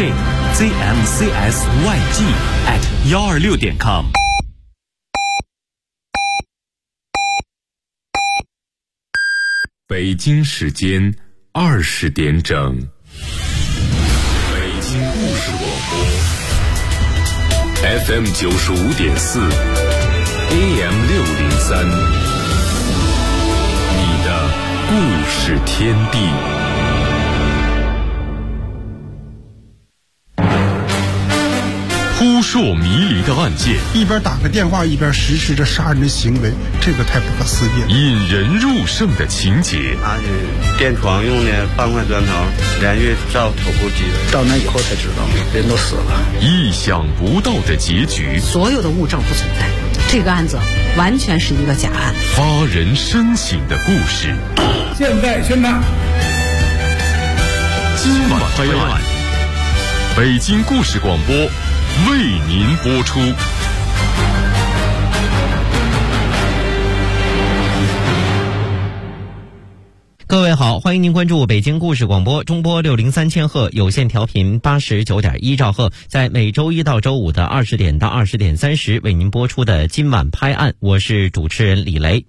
jzmcsyg@126.com。 北京时间20点整，北京故事广播 FM 95.4 AM 603，你的故事天地。扑朔迷离的案件， 一边打个电话一边实施着杀人的行为，这个太不可思议了。 引人入胜的情节， 拿着电窗用的半块砖头连续照头部击， 到那以后才知道人都死了。 意想不到的结局， 所有的物证不存在，这个案子完全是一个假案。 发人深省的故事， 现在宣判， 今晚拍案，北京故事广播为您播出。 各位好，欢迎您关注北京故事广播中波603千赫有线调频89.1兆赫，在每周一到周五的20点到20点30为您播出的今晚拍案，我是主持人李雷。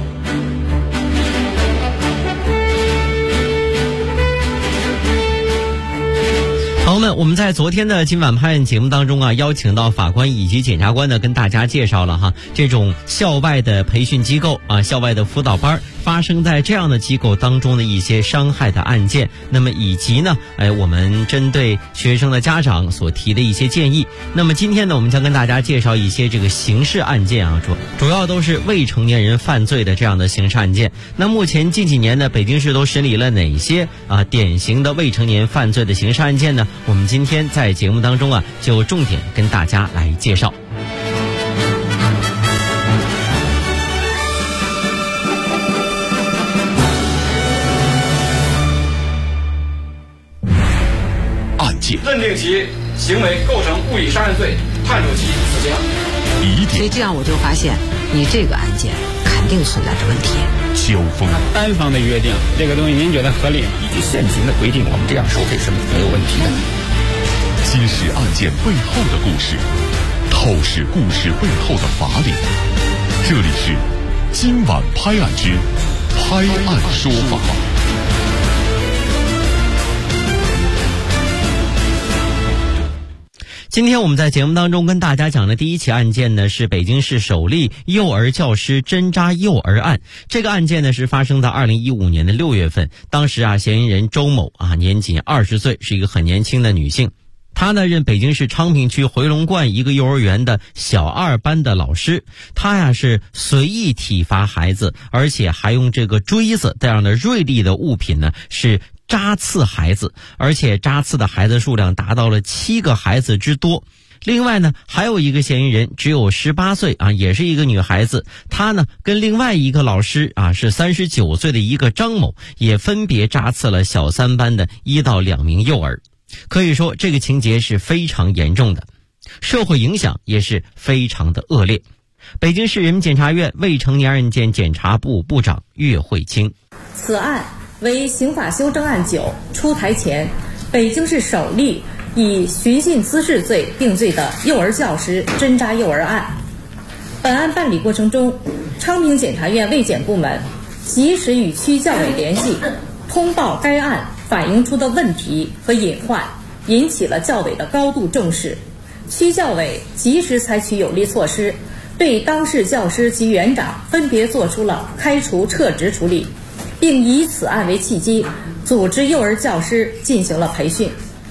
朋友们，我们在昨天的今晚拍案节目当中啊，邀请到法官以及检察官呢，跟大家介绍了这种校外的培训机构啊，校外的辅导班发生在这样的机构当中的一些伤害的案件，那么以及呢，我们针对学生的家长所提的一些建议。那么今天呢，我们将跟大家介绍一些这个刑事案件啊，主要都是未成年人犯罪的这样的刑事案件。那目前近几年呢，北京市都审理了哪些典型的未成年犯罪的刑事案件呢？我们今天在节目当中啊，就重点跟大家来介绍。 案件认定其行为构成故意杀人罪，判处其死刑。 疑点， 所以这样我就发现，你这个案件肯定存在着问题。 交锋， 单方的约定，这个东西您觉得合理吗？ 以及现行的规定，我们这样收费是没有问题的。 揭示案件背后的故事，透视故事背后的法理。这里是今晚拍案之拍案说法。 今天我们在节目当中跟大家讲的第一起案件呢，是北京市首例幼儿教师针扎幼儿案。这个案件呢是发生在2015年的6月份，当时嫌疑人周某年仅20岁，是一个很年轻的女性。她呢任北京市昌平区回龙观一个幼儿园的小2班的老师。她是随意体罚孩子，而且还用这个锥子这样的锐利的物品呢是扎刺孩子，而且扎刺的孩子数量达到了7个孩子之多。另外呢，还有一个嫌疑人只有18岁也是一个女孩子，她呢跟另外一个老师是39岁的一个张某，也分别扎刺了小3班的1到2名幼儿。可以说这个情节是非常严重的，社会影响也是非常的恶劣。北京市人民检察院未成年案件检察部部长岳慧清， 此案为刑法修正案9出台前北京市首例以寻衅滋事罪定罪的幼儿教师针扎幼儿案。本案办理过程中，昌平检察院卫检部门及时与区教委联系，通报该案反映出的问题和隐患，引起了教委的高度重视。区教委及时采取有力措施，对当事教师及园长分别作出了开除撤职处理，并以此案为契机，组织幼儿教师进行了培训。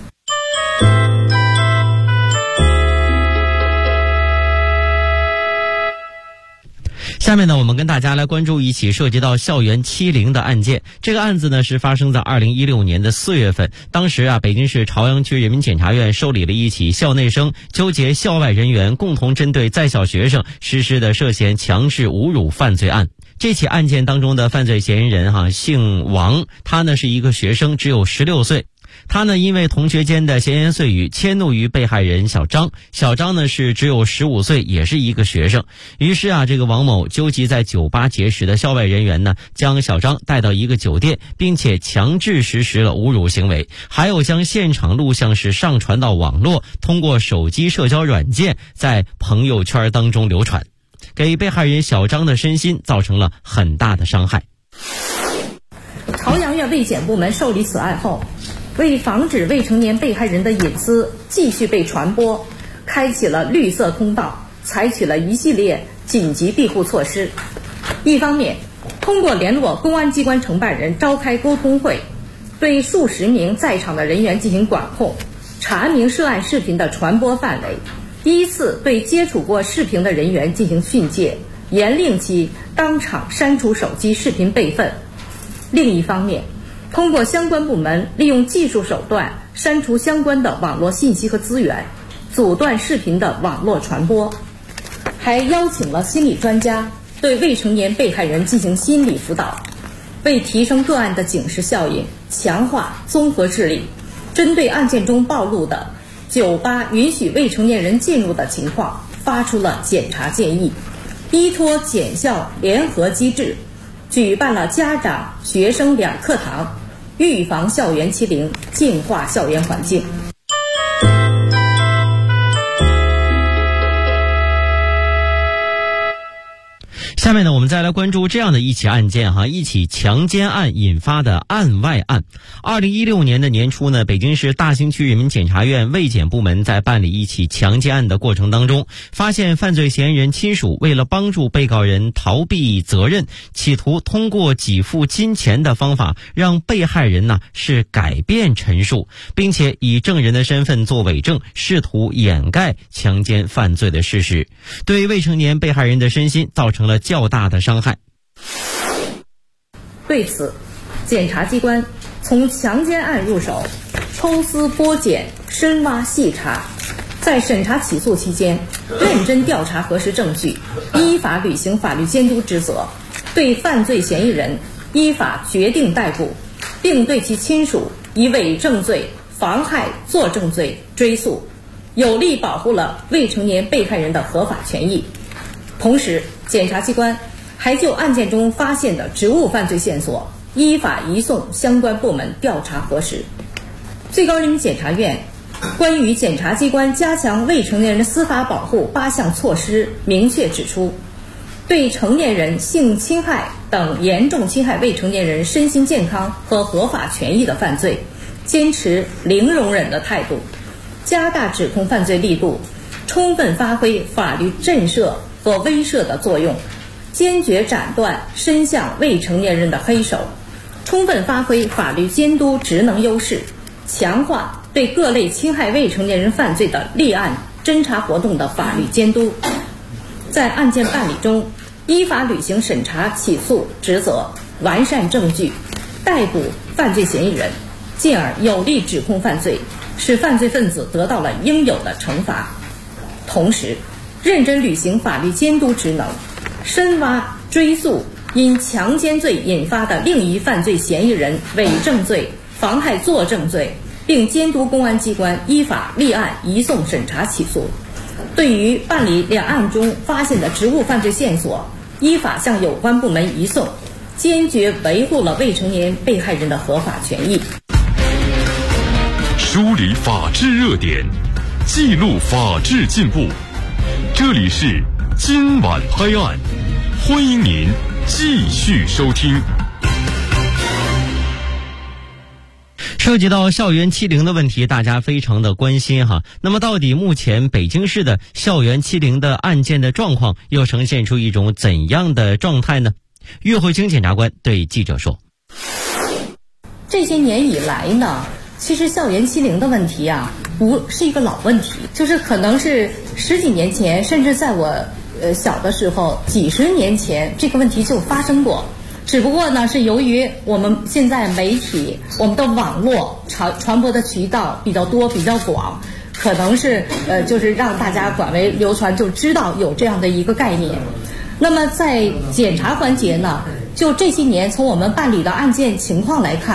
下面呢，我们跟大家来关注一起涉及到校园欺凌的案件。这个案子呢是发生在2016年的4月份，当时北京市朝阳区人民检察院受理了一起校内生纠结校外人员共同针对在校学生实施的涉嫌强制侮辱犯罪案。这起案件当中的犯罪嫌疑人姓王，他呢是一个学生，只有16岁。 他呢因为同学间的闲言碎语迁怒于被害人小张。小张呢是只有15岁，也是一个学生。于是这个王某纠集在酒吧结识的校外人员呢，将小张带到一个酒店，并且强制实施了侮辱行为，还有将现场录像是上传到网络，通过手机社交软件在朋友圈当中流传，给被害人小张的身心造成了很大的伤害。 朝阳县卫检部门受理此案后，为防止未成年被害人的隐私继续被传播，开启了绿色通道，采取了一系列紧急庇护措施。一方面，通过联络公安机关承办人召开沟通会，对数十名在场的人员进行管控，查明涉案视频的传播范围，依次对接触过视频的人员进行训诫，严令其当场删除手机视频备份。另一方面，通过相关部门利用技术手段删除相关的网络信息和资源，阻断视频的网络传播。还邀请了心理专家对未成年被害人进行心理辅导，为提升个案的警示效应，强化综合治理，针对案件中暴露的酒吧允许未成年人进入的情况发出了检查建议，依托检校联合机制，举办了家长学生2课堂，预防校园欺凌，净化校园环境。 下面呢，我们再来关注这样的一起案件一起强奸案引发的案外案。2016年的年初呢，北京市大兴区人民检察院卫检部门在办理一起强奸案的过程当中，发现犯罪嫌疑人亲属为了帮助被告人逃避责任，企图通过给付金钱的方法让被害人是改变陈述，并且以证人的身份做伪证，试图掩盖强奸犯罪的事实，对未成年被害人的身心造成了较大的伤害。 对此，检察机关从强奸案入手，抽丝剥茧，深挖细查，在审查起诉期间认真调查核实证据，依法履行法律监督职责，对犯罪嫌疑人依法决定逮捕，并对其亲属以伪证罪、妨害作证罪追诉，有力保护了未成年被害人的合法权益。同时，检察机关还就案件中发现的职务犯罪线索依法移送相关部门调查核实。最高人民检察院关于检察机关加强未成年人司法保护8项措施明确指出，对成年人性侵害等严重侵害未成年人身心健康和合法权益的犯罪，坚持零容忍的态度，加大指控犯罪力度，充分发挥法律震慑和威慑的作用，坚决斩断伸向未成年人的黑手，充分发挥法律监督职能优势，强化对各类侵害未成年人犯罪的立案侦查活动的法律监督，在案件办理中依法履行审查起诉职责，完善证据，逮捕犯罪嫌疑人，进而有力指控犯罪，使犯罪分子得到了应有的惩罚。同时，认真履行法律监督职能，深挖追诉因强奸罪引发的另一犯罪嫌疑人伪证罪、妨害作证罪，并监督公安机关依法立案移送审查起诉。对于办理两案中发现的职务犯罪线索，依法向有关部门移送，坚决维护了未成年被害人的合法权益。 梳理法治热点，记录法治进步。这里是今晚拍案，欢迎您继续收听。 涉及到校园欺凌的问题，大家非常的关心哈。那么到底目前北京市的校园欺凌的案件的状况又呈现出一种怎样的状态呢？岳慧清检察官对记者说， 这些年以来呢，其实校园欺凌的问题不是一个老问题，就是可能是10几年前，甚至在我小的时候几十年前，这个问题就发生过。只不过呢，是由于我们现在媒体，我们的网络传播的渠道比较多、比较广，可能是就是让大家广为流传，就知道有这样的一个概念。那么在检查环节呢，就这些年从我们办理的案件情况来看，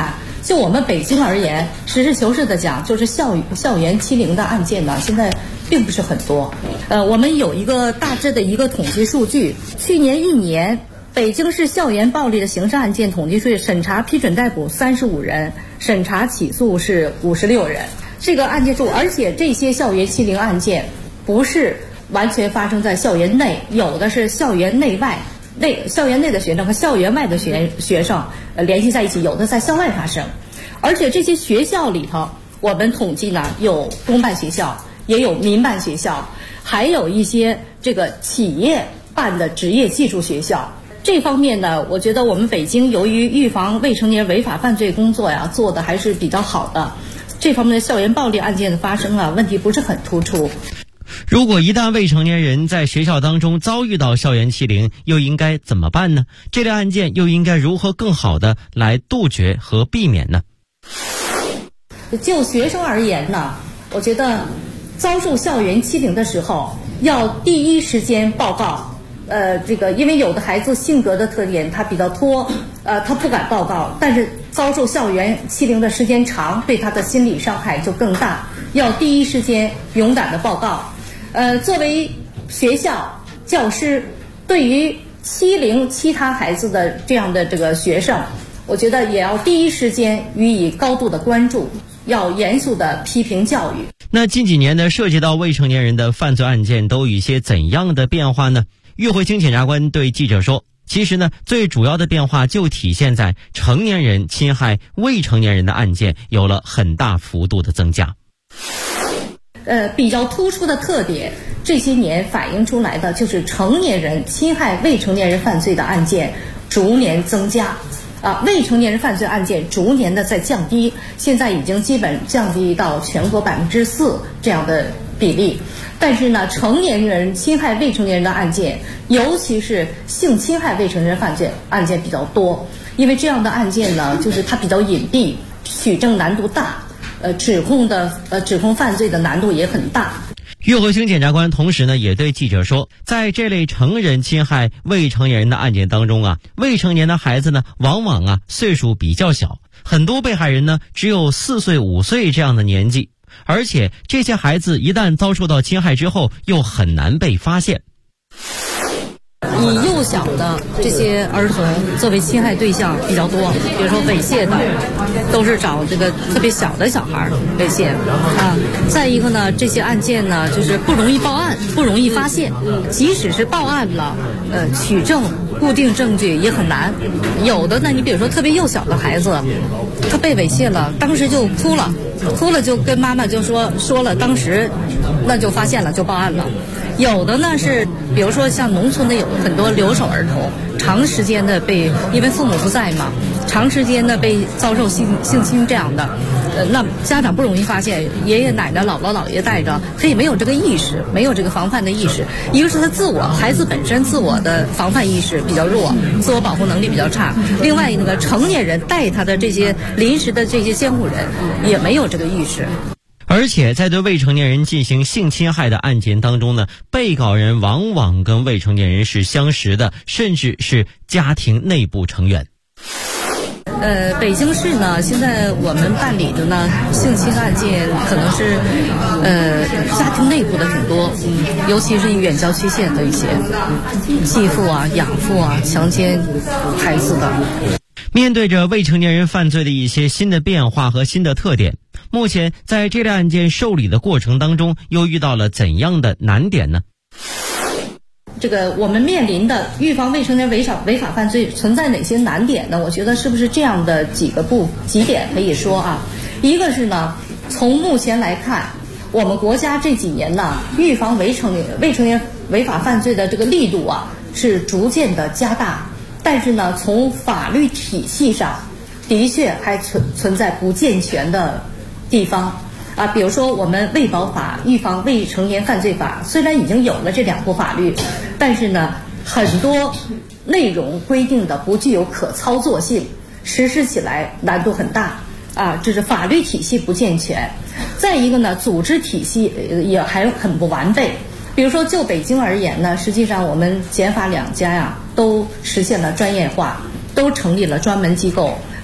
就我们北京而言，实事求是的讲，就是校园欺凌的案件呢，现在并不是很多。我们有一个大致的一个统计数据，去年1年，北京市校园暴力的刑事案件统计是审查批准逮捕35人，审查起诉是56人。这个案件数，而且这些校园欺凌案件不是完全发生在校园内，有的是校园内外。校园内的学生和校园外的学生联系在一起，有的在校外发生，而且这些学校里头，我们统计呢有公办学校，也有民办学校，还有一些这个企业办的职业技术学校。这方面呢，我觉得我们北京由于预防未成年人违法犯罪工作呀做的还是比较好的，这方面的校园暴力案件的发生啊，问题不是很突出。 如果一旦未成年人在学校当中遭遇到校园欺凌，又应该怎么办呢？这类案件又应该如何更好的来杜绝和避免呢？ 就学生而言呢，我觉得遭受校园欺凌的时候要第一时间报告。因为有的孩子性格的特点，他比较拖，他不敢报告，但是遭受校园欺凌的时间长，对他的心理伤害就更大，要第一时间勇敢的报告。作为学校教师，对于欺凌其他孩子的这样的这个学生，我觉得也要第一时间予以高度的关注，要严肃的批评教育。 那近几年呢，涉及到未成年人的犯罪案件都有一些怎样的变化呢？岳慧清检察官对记者说，其实呢，最主要的变化就体现在成年人侵害未成年人的案件有了很大幅度的增加。 比较突出的特点，这些年反映出来的就是成年人侵害未成年人犯罪的案件逐年增加，未成年人犯罪案件逐年的在降低，现在已经基本降低到全国4%这样的比例。但是呢，成年人侵害未成年人的案件，尤其是性侵害未成年人犯罪案件比较多，因为这样的案件呢，就是它比较隐蔽，取证难度大，指控犯罪的难度也很大。 岳慧清检察官同时呢，也对记者说，在这类成人侵害未成年人的案件当中啊，未成年的孩子呢，往往岁数比较小，很多被害人呢只有4岁、5岁这样的年纪。而且这些孩子一旦遭受到侵害之后，又很难被发现。 以幼小的这些儿童作为侵害对象比较多，比如说猥亵的，都是找这个特别小的小孩猥亵再一个呢，这些案件呢，就是不容易报案，不容易发现，即使是报案了，取证固定证据也很难。有的呢，你比如说特别幼小的孩子，他被猥亵了，当时就哭了就跟妈妈就说了，当时那就发现了，就报案了。有的呢是，比如说像农村的有很多留守儿童，长时间的因为父母不在嘛，长时间的被遭受性侵这样的，那家长不容易发现，爷爷奶奶、姥姥姥爷带着，他也没有这个意识，没有这个防范的意识。一个是他孩子本身自我的防范意识比较弱，自我保护能力比较差；另外一个成年人带他的这些临时的这些监护人也没有这个意识。 而且在对未成年人进行性侵害的案件当中呢，被告人往往跟未成年人是相识的，甚至是家庭内部成员。 北京市呢，现在我们办理的呢，性侵案件可能是家庭内部的挺多，尤其是远郊区县的一些继父啊、养父啊强奸孩子的。 面对着未成年人犯罪的一些新的变化和新的特点，目前在这类案件受理的过程当中，又遇到了怎样的难点呢？ 这个我们面临的预防未成年违法犯罪存在哪些难点呢？我觉得是不是这样的几点可以说啊？一个是呢，从目前来看，我们国家这几年呢，预防未成年违法犯罪的这个力度啊，是逐渐的加大。但是呢，从法律体系上，的确还存在不健全的地方啊。比如说，我们卫保法、预防未成年犯罪法，虽然已经有了这2部法律，但是呢，很多内容规定的不具有可操作性，实施起来难度很大啊。这是法律体系不健全。再一个呢，组织体系也还很不完备。比如说，就北京而言呢，实际上我们检法2家呀，都实现了专业化，都成立了专门机构，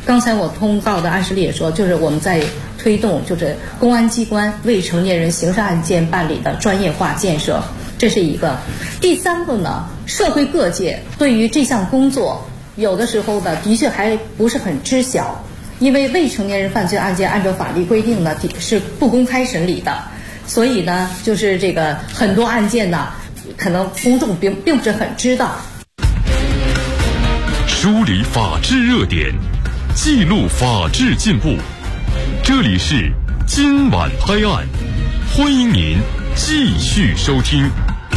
刚才我通告的案实例也说，就是我们在推动就是公安机关未成年人刑事案件办理的专业化建设，这是一个。第三个呢，社会各界对于这项工作有的时候呢，的确还不是很知晓，因为未成年人犯罪案件按照法律规定呢是不公开审理的，所以呢，就是这个很多案件呢，可能公众并不是很知道。 梳理法治热点，记录法治进步，这里是今晚拍案，欢迎您继续收听。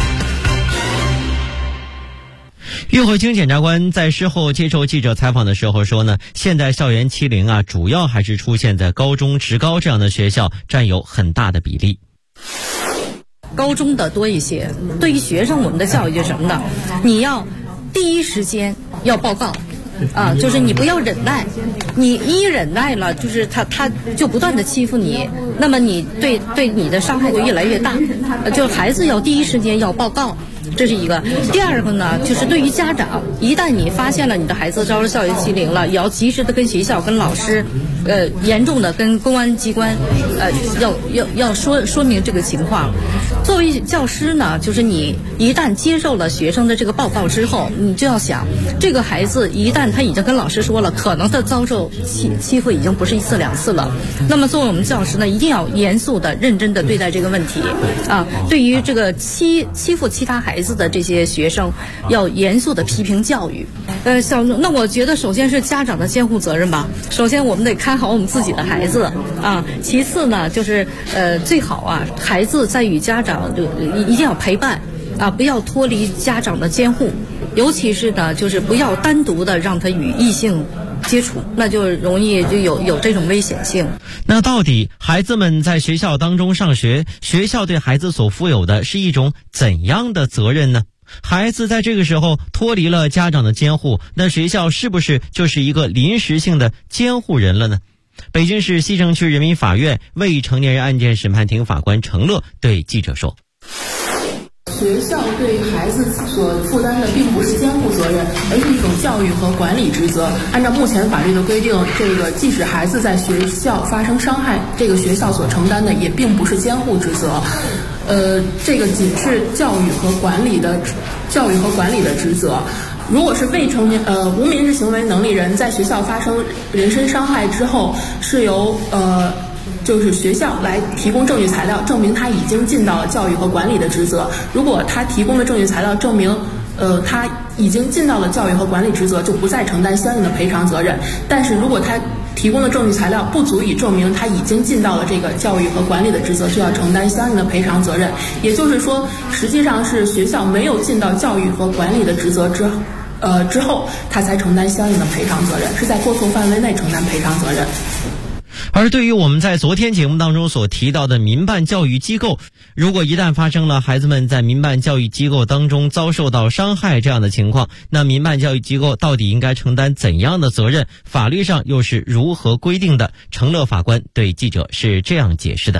岳慧清检察官在事后接受记者采访的时候说呢，现在校园欺凌主要还是出现在高中、职高这样的学校，占有很大的比例。 高中的多一些。对于学生，我们的教育就是什么呢？你要第一时间要报告。就是你不要忍耐，你一忍耐了，就是他就不断的欺负你，那么你对你的伤害就越来越大。就孩子要第一时间要报告，这是一个。第二个呢，就是对于家长，一旦你发现了你的孩子遭受校园欺凌了，也要及时的跟学校、跟老师，严重的跟公安机关，要说明这个情况。作为教师呢，就是你一旦接受了学生的这个报告之后，你就要想，这个孩子一旦他已经跟老师说了，可能他遭受欺负已经不是一次两次了。那么作为我们教师呢，一定要严肃的、认真的对待这个问题对于这个欺负其他孩子的这些学生，要严肃的批评教育。那我觉得首先是家长的监护责任吧。首先我们得看好我们自己的孩子其次呢，就是最好孩子在与家长一定要陪伴不要脱离家长的监护，尤其是呢，就是不要单独的让他与异性接触，那就容易就有这种危险性。 那到底孩子们在学校当中上学，学校对孩子所负有的是一种怎样的责任呢？孩子在这个时候脱离了家长的监护，那学校是不是就是一个临时性的监护人了呢？北京市西城区人民法院未成年人案件审判庭法官程乐对记者说， 学校对孩子所负担的并不是监护责任，而是一种教育和管理职责。按照目前法律的规定，即使孩子在学校发生伤害，这个学校所承担的也并不是监护职责。这个仅是教育和管理的职责。如果是未成年无民事行为能力人在学校发生人身伤害之后，是由就是学校来提供证据材料，证明他已经尽到了教育和管理的职责。如果他提供的证据材料证明他已经尽到了教育和管理职责，就不再承担相应的赔偿责任。但是如果他提供的证据材料不足以证明他已经尽到了这个教育和管理的职责，就要承担相应的赔偿责任。也就是说，实际上是学校没有尽到教育和管理的职责之后，他才承担相应的赔偿责任，是在过错范围内承担赔偿责任。 而对于我们在昨天节目当中所提到的民办教育机构，如果一旦发生了孩子们在民办教育机构当中遭受到伤害这样的情况，那民办教育机构到底应该承担怎样的责任？法律上又是如何规定的？程乐法官对记者是这样解释的。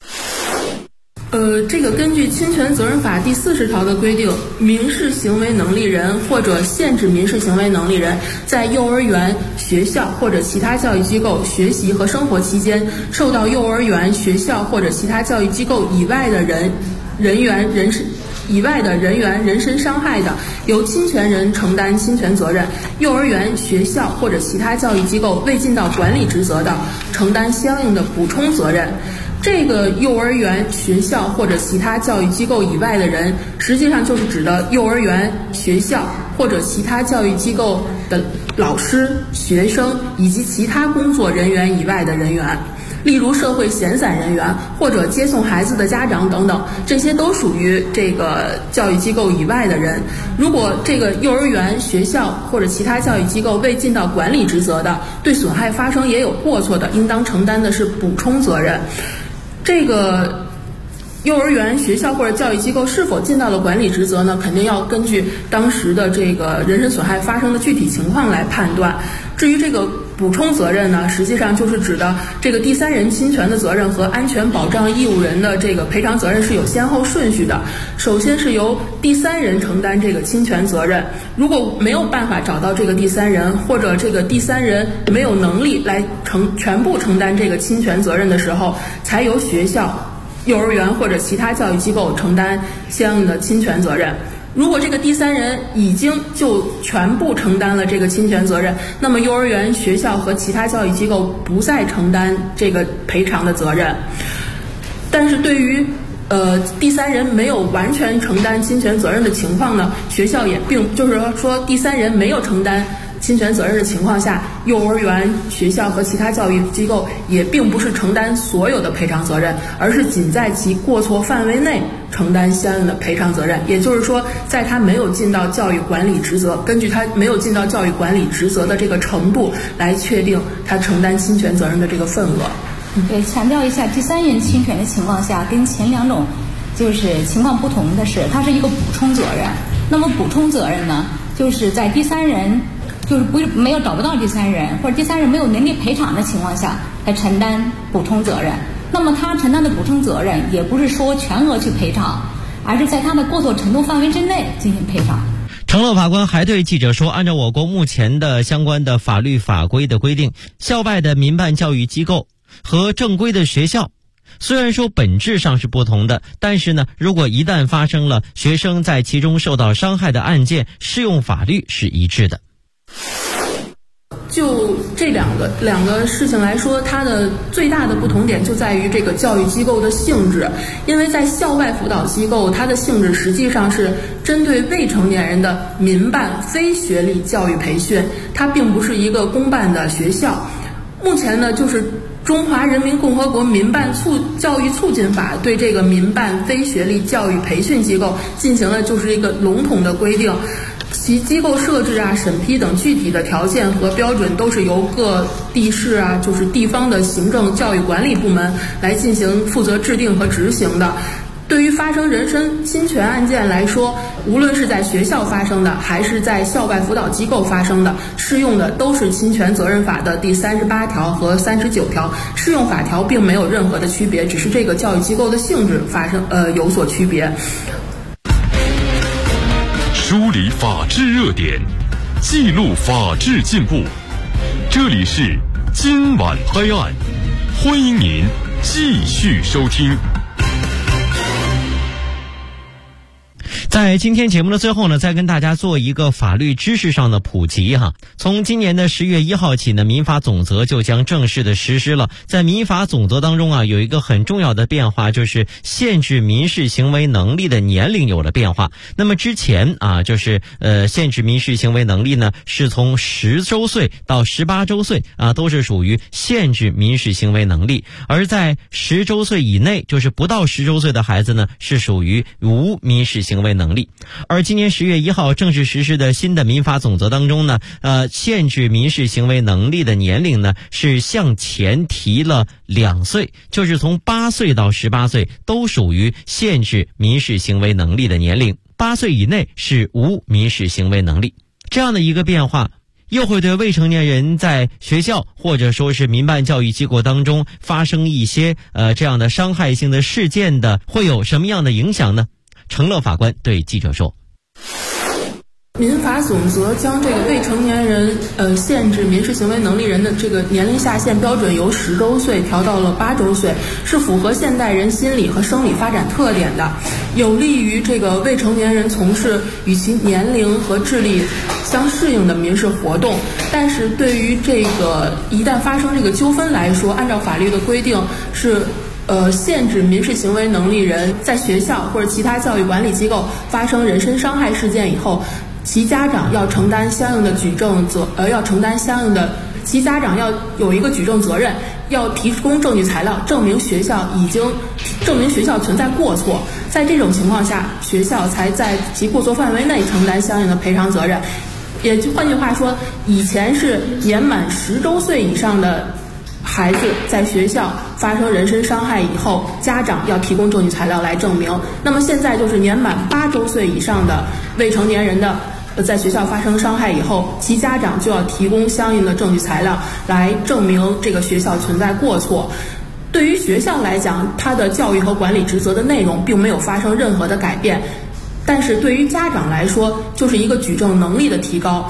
这个根据侵权责任法第40条的规定，民事行为能力人或者限制民事行为能力人在幼儿园、学校或者其他教育机构学习和生活期间，受到幼儿园、学校或者其他教育机构以外的人员人身伤害的，由侵权人承担侵权责任；幼儿园、学校或者其他教育机构未尽到管理职责的，承担相应的补充责任。这个幼儿园、学校或者其他教育机构以外的人，实际上就是指的幼儿园、学校或者其他教育机构的老师、学生以及其他工作人员以外的人员，例如社会闲散人员或者接送孩子的家长等等，这些都属于这个教育机构以外的人。如果这个幼儿园、学校或者其他教育机构未尽到管理职责的，对损害发生也有过错的，应当承担的是补充责任。这个幼儿园、学校或者教育机构是否尽到了管理职责呢？肯定要根据当时的这个人身损害发生的具体情况来判断。至于这个补充责任呢，实际上就是指的这个第三人侵权的责任和安全保障义务人的这个赔偿责任是有先后顺序的。首先是由第三人承担这个侵权责任，如果没有办法找到这个第三人，或者这个第三人没有能力来全部承担这个侵权责任的时候，才由学校、幼儿园或者其他教育机构承担相应的侵权责任。如果这个第三人已经就全部承担了这个侵权责任，那么幼儿园、学校和其他教育机构不再承担这个赔偿的责任。但是对于第三人没有完全承担侵权责任的情况呢，学校也就是说第三人没有承担侵权责任的情况下，幼儿园、学校和其他教育机构也并不是承担所有的赔偿责任，而是仅在其过错范围内承担相应的赔偿责任。也就是说，在他没有尽到教育管理职责，根据他没有尽到教育管理职责的这个程度来确定他承担侵权责任的这个份额。 对，强调一下，第三人侵权的情况下，跟前两种就是情况不同的是，它是一个补充责任。那么补充责任呢，就是在第三人就是找不到第三人，或者第三人没有能力赔偿的情况下，来承担补充责任。那么他承担的补充责任，也不是说全额去赔偿，而是在他的过错程度范围之内进行赔偿。 程乐法官还对记者说，按照我国目前的相关的法律法规的规定，校外的民办教育机构和正规的学校虽然说本质上是不同的，但是呢，如果一旦发生了学生在其中受到伤害的案件，适用法律是一致的。 就这两个事情来说，它的最大的不同点就在于这个教育机构的性质。因为在校外辅导机构，它的性质实际上是针对未成年人的民办非学历教育培训，它并不是一个公办的学校。目前呢，就是中华人民共和国民办教育促进法对这个民办非学历教育培训机构进行了就是一个笼统的规定，其机构设置啊、审批等具体的条件和标准都是由各地市啊，就是地方的行政教育管理部门来进行负责制定和执行的。对于发生人身侵权案件来说，无论是在学校发生的还是在校外辅导机构发生的，适用的都是侵权责任法的第38条和39条，适用法条并没有任何的区别，只是这个教育机构的性质有所区别。 梳理法治热点，记录法治进步，这里是今晚拍案，欢迎您继续收听。 在今天节目的最后呢，再跟大家做一个法律知识上的普及哈。从今年的10月1号起呢，民法总则就将正式的实施了。在民法总则当中啊，有一个很重要的变化，就是限制民事行为能力的年龄有了变化。那么之前啊，就是限制民事行为能力呢，是从10周岁到18周岁啊，都是属于限制民事行为能力。而在10周岁以内，就是不到10周岁的孩子呢，是属于无民事行为能力。而今年10月1号正式实施的新的民法总则当中呢，限制民事行为能力的年龄呢是向前提了2岁，就是从8岁到18岁都属于限制民事行为能力的年龄，8岁以内是无民事行为能力。这样的一个变化又会对未成年人在学校或者说是民办教育机构当中发生一些这样的伤害性的事件的会有什么样的影响呢？程乐法官对记者说， 民法总则将这个未成年人限制民事行为能力人的这个年龄下限标准由10周岁调到了8周岁，是符合现代人心理和生理发展特点的，有利于这个未成年人从事与其年龄和智力相适应的民事活动。但是对于这个一旦发生这个纠纷来说，按照法律的规定是限制民事行为能力人在学校或者其他教育管理机构发生人身伤害事件以后，其家长要承担相应的其家长要有一个举证责任，要提供证据材料证明学校存在过错，在这种情况下，学校才在其过错范围内承担相应的赔偿责任。也就换句话说，以前是年满10周岁以上的孩子在学校发生人身伤害以后，家长要提供证据材料来证明。那么现在就是年满8周岁以上的未成年人的在学校发生伤害以后，其家长就要提供相应的证据材料来证明这个学校存在过错。对于学校来讲，它的教育和管理职责的内容并没有发生任何的改变，但是对于家长来说，就是一个举证能力的提高。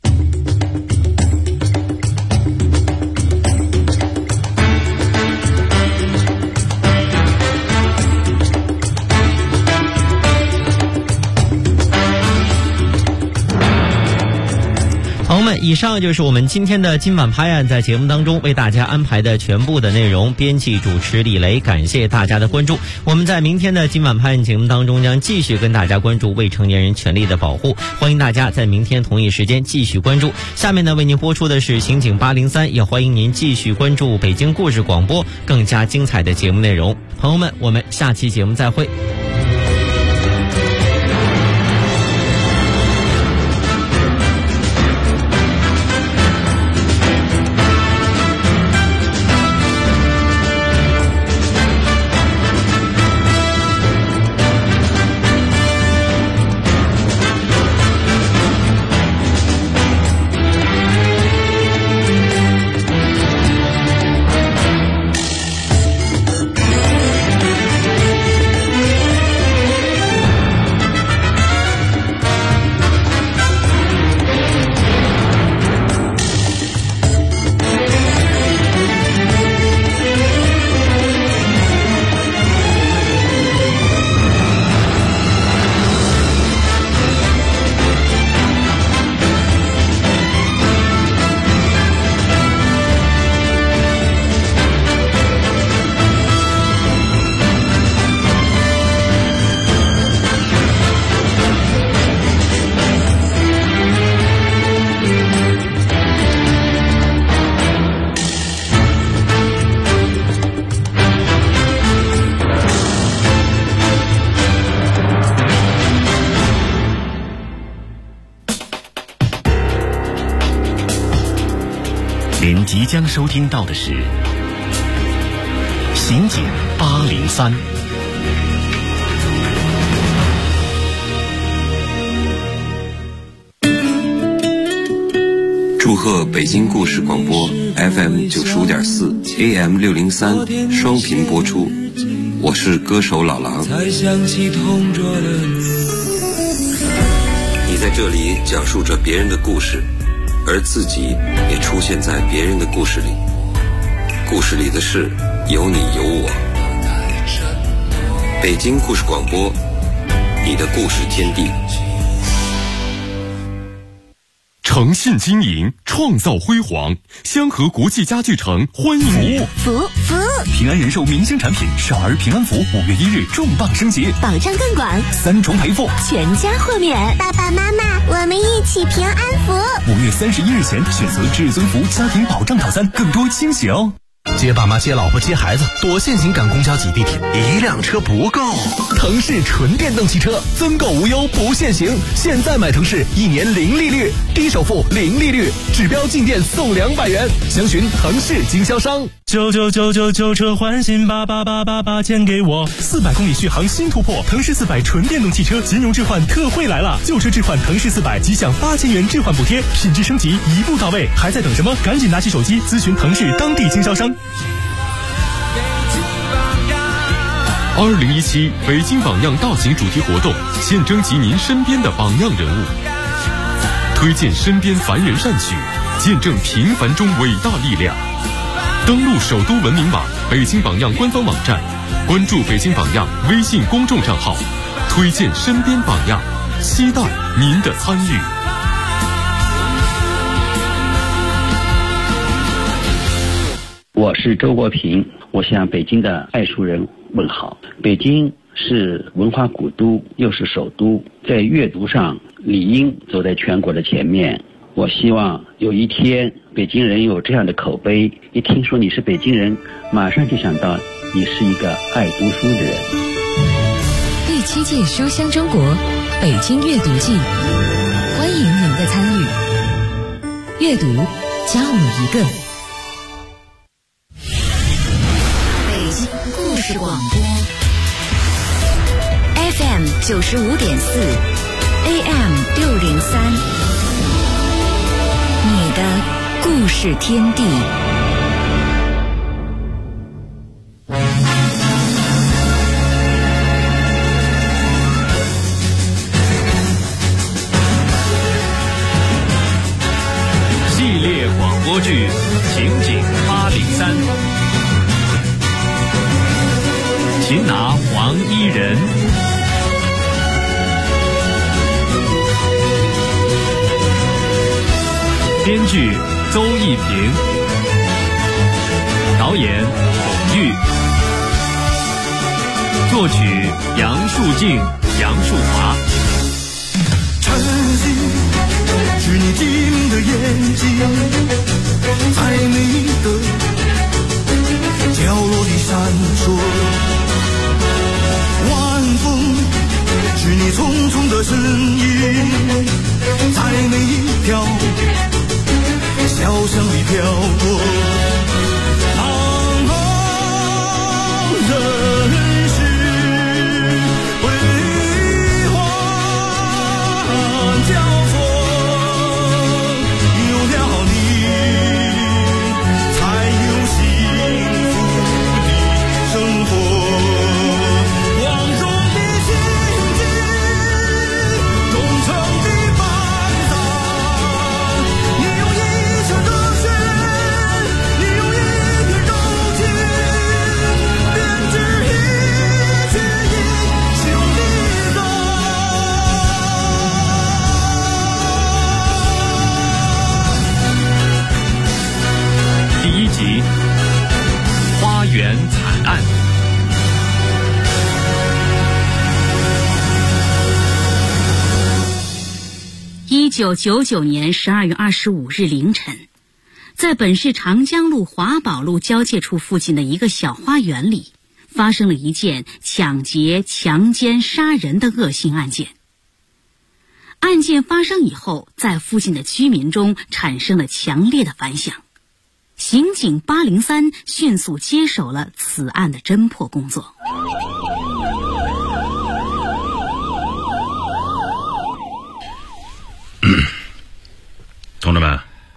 朋友们，以上就是我们今天的今晚拍案在节目当中为大家安排的全部的内容。编辑主持李雷，感谢大家的关注。我们在明天的今晚拍案节目当中将继续跟大家关注未成年人权利的保护，欢迎大家在明天同一时间继续关注。下面呢，为您播出的是刑警803，也欢迎您继续关注北京故事广播更加精彩的节目内容。朋友们，我们下期节目再会。 您即将收听到的是《刑警803》。 祝贺北京故事广播 FM 95.4 AM 603双频播出，我是歌手老狼。你在这里讲述着别人的故事，而自己也出现在别人的故事里，故事里的事有你有我。北京故事广播，你的故事天地。 诚信经营，创造辉煌。香河国际家具城欢迎你！ 福平安人寿明星产品少儿平安福5月1日重磅升级， 保障更广 ，3重赔付， 全家豁免。 爸爸妈妈，我们一起平安福。 5月31日前选择至尊福家庭保障套餐，更多惊喜哦！ 接爸妈、接老婆、接孩子，多限行赶公交挤地铁，一辆车不够。腾势纯电动汽车，增购无忧不限行，现在买腾势1年0利率，低首付0利率，指标进店送200元，详询腾势经销商。 99999车换新8888钱给我，400公里续航新突破，腾势400纯电动汽车金融置换特惠来了，旧车置换腾势400即享8000元置换补贴，品质升级一步到位，还在等什么？赶紧拿起手机咨询腾势当地经销商。 2017北京榜样大型主题活动，现征集您身边的榜样人物，推荐身边凡人善举，见证平凡中伟大力量。登录首都文明网、北京榜样官方网站，关注北京榜样微信公众账号，推荐身边榜样，期待您的参与。 我是周国平，我向北京的爱书人问好。北京是文化古都，又是首都，在阅读上理应走在全国的前面。我希望有一天北京人有这样的口碑，一听说你是北京人，马上就想到你是一个爱读书的人。 第7届书香中国北京阅读季，欢迎您的参与。阅读加我一个。 北京故事广播 FM 95.4 AM603，你的故事天地。 系列广播剧《情景803》，擒拿黄衣人。编剧邹一平，导演孔玉，作曲杨树静、杨树华。 晨曦是你晶莹的眼睛，在你的角落里闪烁。晚风是你匆匆的身影，在每一条小巷里飘过。茫茫人世辉煌交错，有了你才有幸福的生活。光荣的情景，忠诚的班长，你用一生的血，你用一片柔情，编织一曲英雄的歌。 第一集，花园惨案。 1999年12月25日凌晨，在本市长江路华宝路交界处附近的一个小花园里，发生了一件抢劫、强奸、杀人的恶性案件。案件发生以后，在附近的居民中产生了强烈的反响。刑警803迅速接手了此案的侦破工作。 同志们，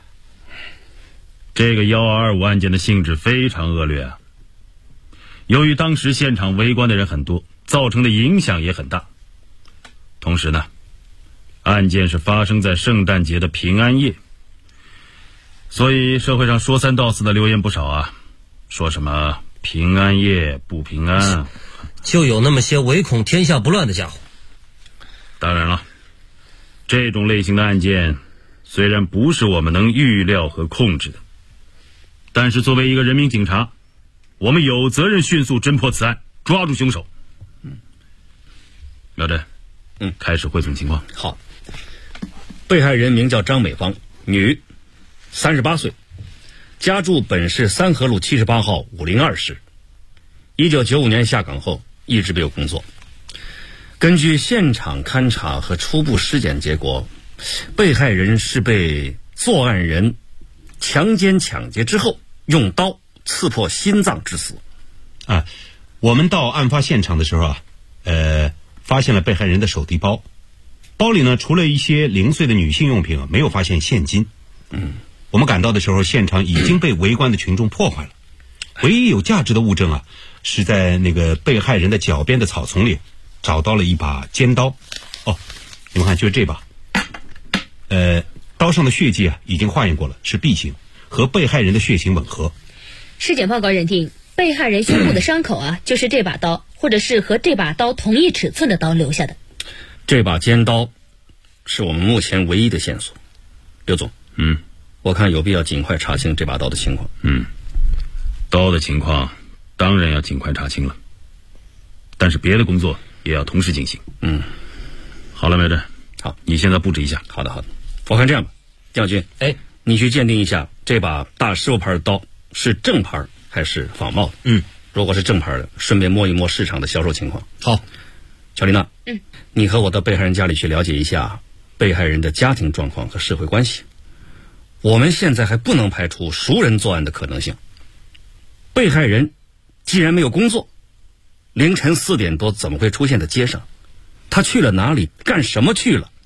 这个1225案件的性质非常恶劣啊！由于当时现场围观的人很多，造成的影响也很大。同时呢，案件是发生在圣诞节的平安夜，所以社会上说三道四的留言不少啊，说什么平安夜不平安， 就有那么些唯恐天下不乱的家伙。 当然了，这种类型的案件虽然不是我们能预料和控制的，但是作为一个人民警察，我们有责任迅速侦破此案，抓住凶手。苗震，开始汇总情况。 好，被害人名叫张美芳，女，38岁，家住本市三河路78号502室。1995年下岗后一直没有工作。根据现场勘查和初步尸检结果，被害人是被作案人强奸抢劫之后用刀刺破心脏致死。 我们到案发现场的时候发现了被害人的手提包，包里呢除了一些零碎的女性用品，没有发现现金。我们赶到的时候，现场已经被围观的群众破坏了。唯一有价值的物证是在那个被害人的脚边的草丛里找到了一把尖刀。你们看，就是这把。刀上的血迹已经化验过了，是 B 型，和被害人的血型吻合。 尸检报告认定，被害人胸部的伤口就是这把刀，或者是和这把刀同一尺寸的刀留下的。 这把尖刀是我们目前唯一的线索。刘总，我看有必要尽快查清这把刀的情况。 刀的情况当然要尽快查清了，但是别的工作也要同时进行。好了，苗震， 好， 你现在布置一下。 好的。我看这样吧，丁小军，你去鉴定一下这把大师傅牌的刀是正牌还是仿冒的。如果是正牌的，顺便摸一摸市场的销售情况。好，乔丽娜，你和我到被害人家里去了解一下被害人的家庭状况和社会关系。我们现在还不能排除熟人作案的可能性。被害人既然没有工作，凌晨4点多怎么会出现在街上？他去了哪里？干什么去了？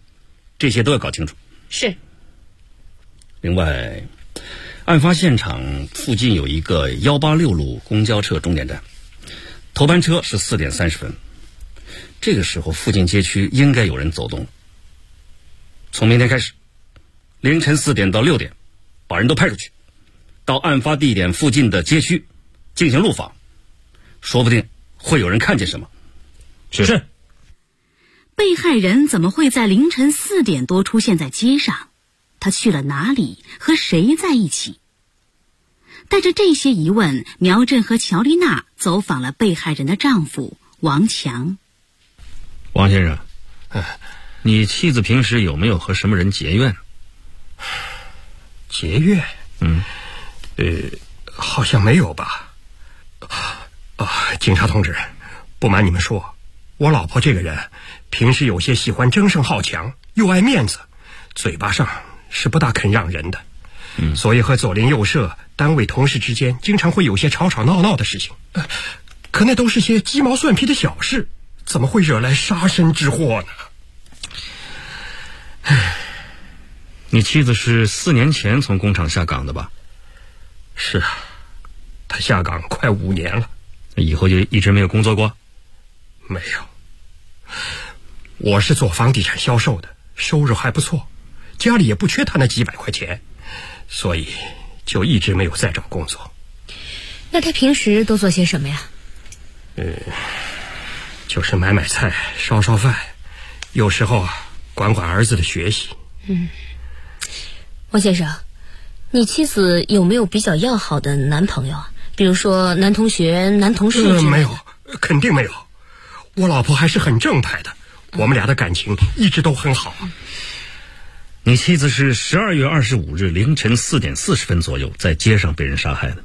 这些都要搞清楚。 是。 另外，案发现场附近有一个186路公交车终点站，头班车是4点30分，这个时候附近街区应该有人走动。从明天开始，凌晨4点到6点，把人都派出去，到案发地点附近的街区进行路访，说不定会有人看见什么。 是。 被害人怎么会在凌晨4点多出现在街上？他去了哪里？和谁在一起？带着这些疑问，苗振和乔丽娜走访了被害人的丈夫王强。 王先生，你妻子平时有没有和什么人结怨？ 结怨？好像没有吧。警察同志，不瞒你们说，我老婆这个人平时有些喜欢争胜好强，又爱面子，嘴巴上是不大肯让人的。所以和左邻右舍、单位同事之间经常会有些吵吵闹闹的事情。可那都是些鸡毛蒜皮的小事，怎么会惹来杀身之祸呢？ 你妻子是4年前从工厂下岗的吧？ 是啊，她下岗快5年了。 以后就一直没有工作过？ 没有。我是做房地产销售的，收入还不错，家里也不缺她那几百块钱，所以就一直没有再找工作。 那他平时都做些什么呀？ 就是买买菜、烧烧饭，有时候管管儿子的学习。 王先生，你妻子有没有比较要好的男朋友啊？比如说男同学、男同事之类的？ 没有，肯定没有。我老婆还是很正派的，我们俩的感情一直都很好。 你妻子是12月25日凌晨4点40分左右在街上被人杀害的。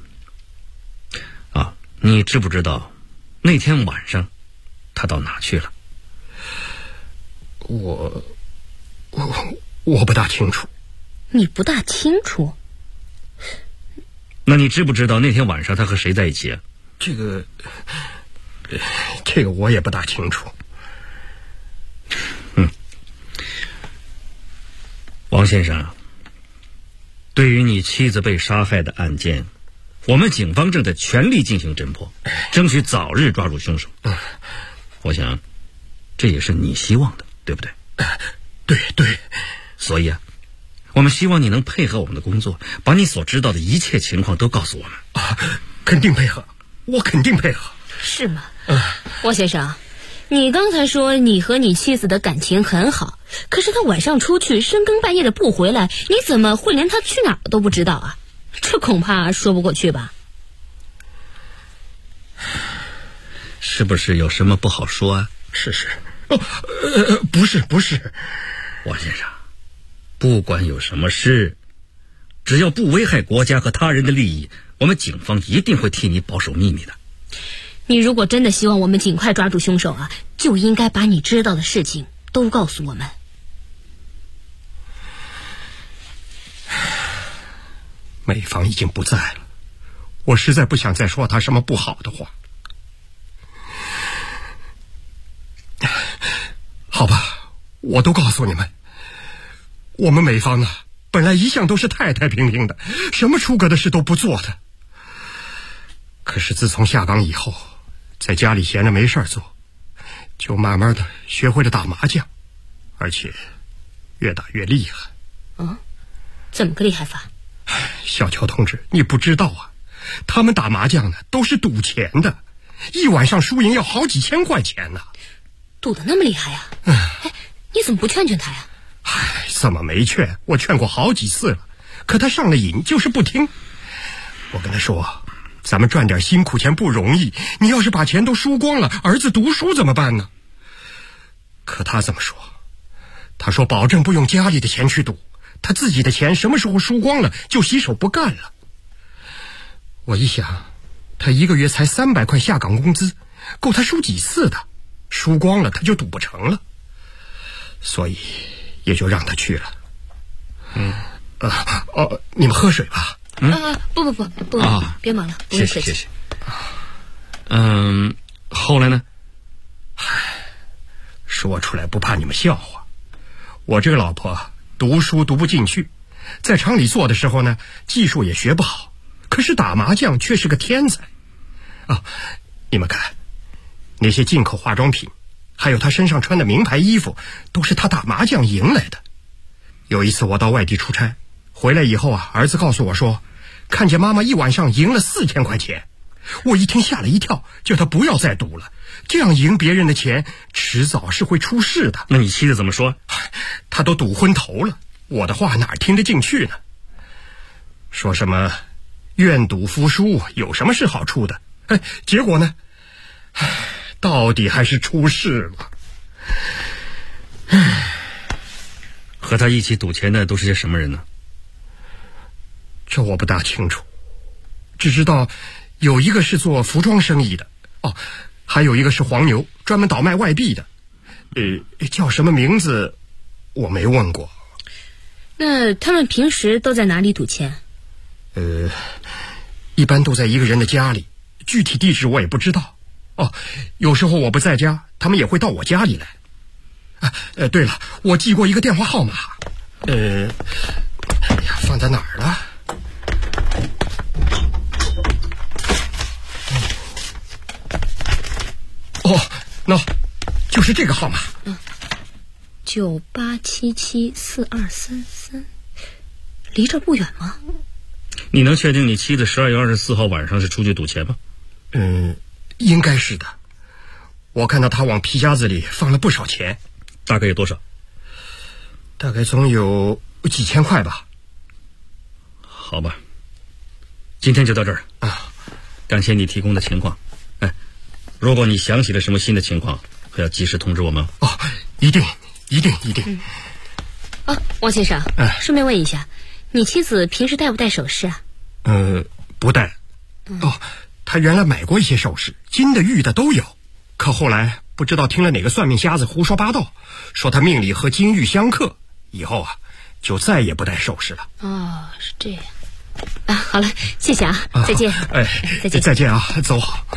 你知不知道那天晚上她到哪去了？ 我不大清楚。 你不大清楚？ 那你知不知道那天晚上她和谁在一起啊？ 这个我也不大清楚。 王先生，对于你妻子被杀害的案件，我们警方正在全力进行侦破，争取早日抓住凶手。我想这也是你希望的，对不对？ 对。 所以我们希望你能配合我们的工作，把你所知道的一切情况都告诉我们。 肯定配合，我肯定配合。 是吗？王先生，你刚才说你和你妻子的感情很好，可是他晚上出去深更半夜的不回来，你怎么会连他去哪儿都不知道啊？这恐怕说不过去吧？ 是不是有什么不好说啊？ 是。不是。 王先生，不管有什么事，只要不危害国家和他人的利益，我们警方一定会替你保守秘密的。 你如果真的希望我们尽快抓住凶手啊，就应该把你知道的事情都告诉我们。 美芳已经不在了，我实在不想再说她什么不好的话。好吧，我都告诉你们，我们美芳本来一向都是太太平平的，什么出格的事都不做的。可是自从下岗以后，在家里闲着没事做，就慢慢的学会了打麻将，而且越打越厉害。 怎么个厉害法？ 小乔同志，你不知道啊，他们打麻将呢都是赌钱的，一晚上输赢要好几千块钱呢。 赌得那么厉害呀？你怎么不劝劝他呀？ 怎么没劝？我劝过好几次了，可他上了瘾就是不听。我跟他说，咱们赚点辛苦钱不容易，你要是把钱都输光了，儿子读书怎么办呢？可他怎么说？他说保证不用家里的钱去赌，他自己的钱什么时候输光了就洗手不干了。我一想，他一个月才300块下岗工资，够他输几次的，输光了他就赌不成了，所以也就让他去了。你们喝水吧。 不，别忙了，不用客气。 谢谢。后来呢？ 说出来不怕你们笑话， 我这个老婆读书读不进去，在厂里做的时候呢，技术也学不好，可是打麻将却是个天才。你们看，那些进口化妆品，还有她身上穿的名牌衣服，都是她打麻将赢来的。有一次我到外地出差，回来以后儿子告诉我说，看见妈妈一晚上赢了4000块钱。我一听吓了一跳，叫他不要再赌了，这样赢别人的钱，迟早是会出事的。 那你妻子怎么说？ 他都赌昏头了，我的话哪听得进去呢？说什么愿赌服输，有什么是好处的？结果呢，到底还是出事了。 和他一起赌钱的都是些什么人呢？ 这我不大清楚，只知道有一个是做服装生意的，还有一个是黄牛，专门倒卖外币的，叫什么名字我没问过。 那他们平时都在哪里赌钱？ 一般都在一个人的家里，具体地址我也不知道。有时候我不在家，他们也会到我家里来。对了，我记过一个电话号码，放在哪儿了？就是这个号码。 98774233，离这不远吗？ 你能确定你妻子12月24号晚上是出去赌钱吗？ 应该是的。我看到他往皮夹子里放了不少钱。 大概有多少？ 大概总有几千块吧。 好吧，今天就到这儿感谢你提供的情况。如果你想起了什么新的情况，可要及时通知我们。 一定。 王先生，顺便问一下，你妻子平时戴不戴首饰啊？ 不戴。她原来买过一些首饰，金的玉的都有，可后来不知道听了哪个算命瞎子胡说八道，说她命里和金玉相克，以后就再也不戴首饰了。 是这样。好了，谢谢再见。 再见走好。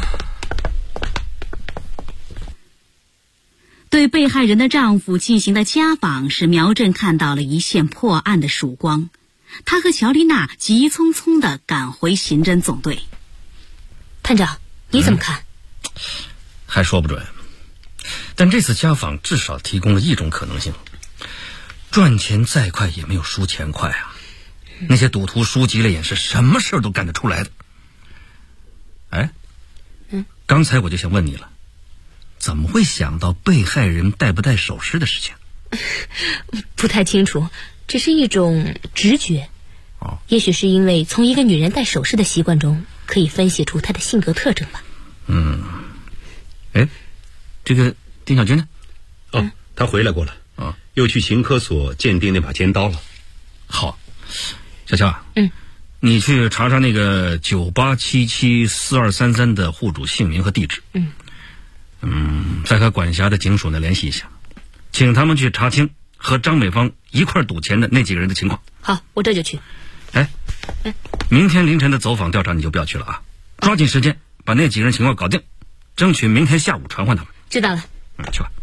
对被害人的丈夫进行的家访，使苗振看到了一线破案的曙光。他和乔丽娜急匆匆地赶回刑侦总队。 探长，你怎么看？ 还说不准，但这次家访至少提供了一种可能性：赚钱再快也没有输钱快啊！那些赌徒输急了眼，是什么事都干得出来的。刚才我就想问你了，怎么会想到被害人戴不戴首饰的事情？ 不太清楚，只是一种直觉。也许是因为从一个女人戴首饰的习惯中，可以分析出她的性格特征吧。 这个丁小军呢？ 他回来过了又去刑科所鉴定那把尖刀了。 好，小乔你去查查那个98774233的户主姓名和地址。再和管辖的警署呢联系一下，请他们去查清和张美芳一块赌钱的那几个人的情况。 好，我这就去。 明天凌晨的走访调查你就不要去了抓紧时间把那几个人情况搞定，争取明天下午传唤他们。 知道了。 去吧。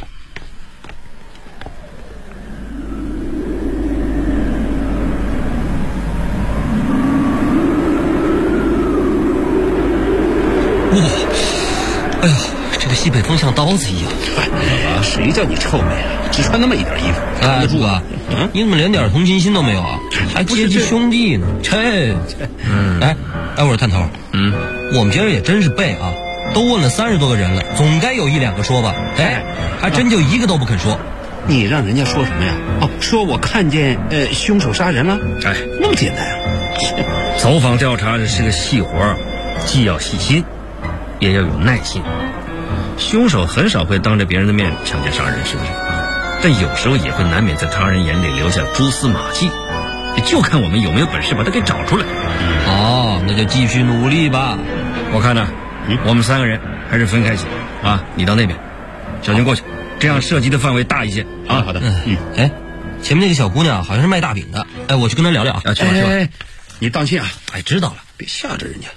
这个西北风像刀子一样。 谁叫你臭美啊？只穿那么一点衣服， 看得住啊？你怎么连点同情心都没有啊？还接济兄弟呢？我说探头，我们今儿也真是背都问了30多个人了，总该有1-2个说吧？还真就一个都不肯说。 你让人家说什么呀？说我看见凶手杀人了？那么简单啊？ 走访调查是个细活，既要细心，也要有耐心。凶手很少会当着别人的面抢劫杀人，是不是？但有时候也会难免在他人眼里留下蛛丝马迹，就看我们有没有本事把他给找出来。 那就继续努力吧。 我看呢，我们3个人还是分开行你到那边，小军过去，这样涉及的范围大一些好的。 前面那个小姑娘好像是卖大饼的，我去跟她聊聊去吧。你当心知道了， 别吓着人家。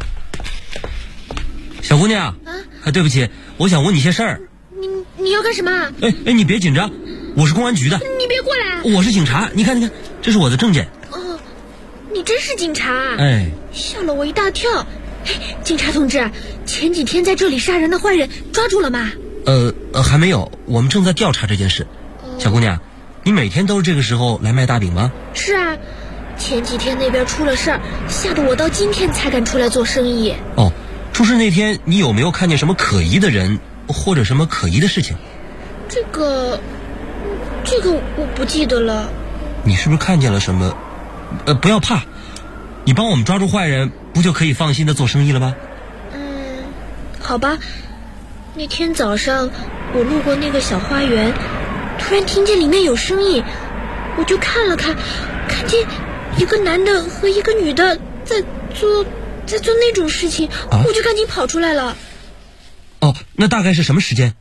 小姑娘对不起，我想问你些事儿。 你要干什么？ 你别紧张， 我是公安局的。 你别过来！ 我是警察，你看，这是我的证件。 哦，你真是警察？ 哎， 吓了我一大跳。警察同志，前几天在这里杀人的坏人抓住了吗？ 还没有，我们正在调查这件事。小姑娘，你每天都是这个时候来卖大饼吗？ 是啊，前几天那边出了事儿，吓得我到今天才敢出来做生意。 哦，出事那天你有没有看见什么可疑的人或者什么可疑的事情？ 这个我不记得了。 你是不是看见了什么？不要怕，你帮我们抓住坏人，不就可以放心的做生意了吗？ 好吧。那天早上我路过那个小花园，突然听见里面有声音，我就看了看，看见一个男的和一个女的在做那种事情，我就赶紧跑出来了。 哦，那大概是什么时间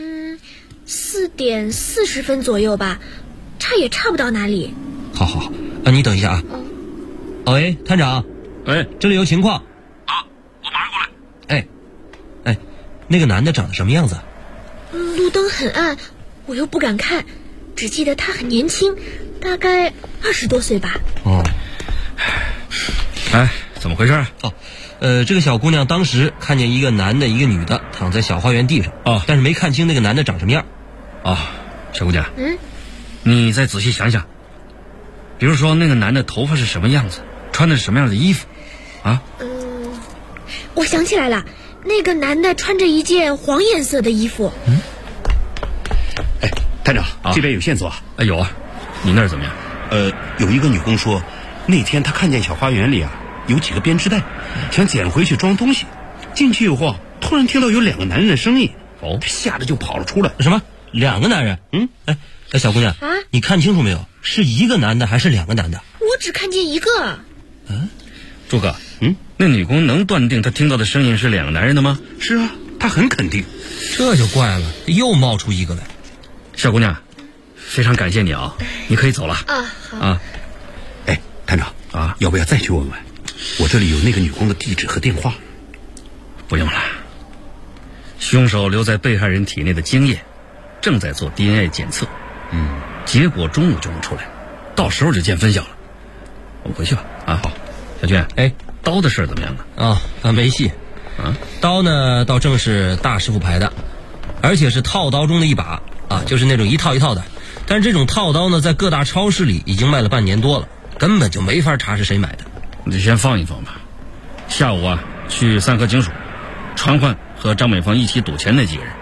？4点40分左右吧，差也差不到哪里。 好，你等一下啊。喂，探长。 哎， 这里有情况。 我马上过来。 哎，那个男的长得什么样子？ 路灯很暗，我又不敢看，只记得他很年轻，大概20多岁吧。 哦， 哎，怎么回事？ 这个小姑娘当时看见一个男的一个女的躺在小花园地上，但是没看清那个男的长什么样。 小姑娘，你再仔细想想，比如说那个男的头发是什么样子，穿的是什么样的衣服啊？ 我想起来了，那个男的穿着一件黄颜色的衣服。 哎，探长，这边有线索啊？ 有啊，你那儿怎么样？ 有一个女工说，那天她看见小花园里有几个编织袋，想捡回去装东西，进去以后突然听到有2个男人的声音，她吓得就跑了出来。 什么？2个男人？小姑娘你看清楚没有？是一个男的还是2个男的？ 我只看见一个。 朱哥，那女工能断定她听到的声音是2个男人的吗？ 是啊，她很肯定。 这就怪了，又冒出一个来。 小姑娘，非常感谢你啊，你可以走了。 好。 哎，探长要不要再去问问？我这里有那个女工的地址和电话。 不用了，凶手留在被害人体内的精液正在做 DNA 检测，结果中午就能出来，到时候就见分晓了。我们回去吧。好，小娟，刀的事怎么样了？ 没戏。刀呢，倒正是大师傅牌的，而且是套刀中的一把就是那种一套一套的。但是这种套刀呢，在各大超市里已经卖了半年多了，根本就没法查是谁买的。 你就先放一放吧。下午去3河警署，传唤和张美芳一起赌钱那几个人。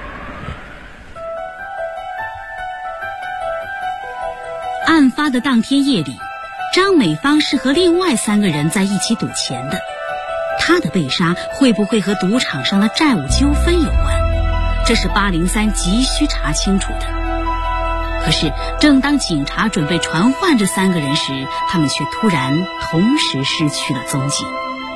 案发的当天夜里，张美芳是和另外3个人在一起赌钱的。她的被杀会不会和赌场上的债务纠纷有关？这是803急需查清楚的。可是正当警察准备传唤这3个人时，他们却突然同时失去了踪迹。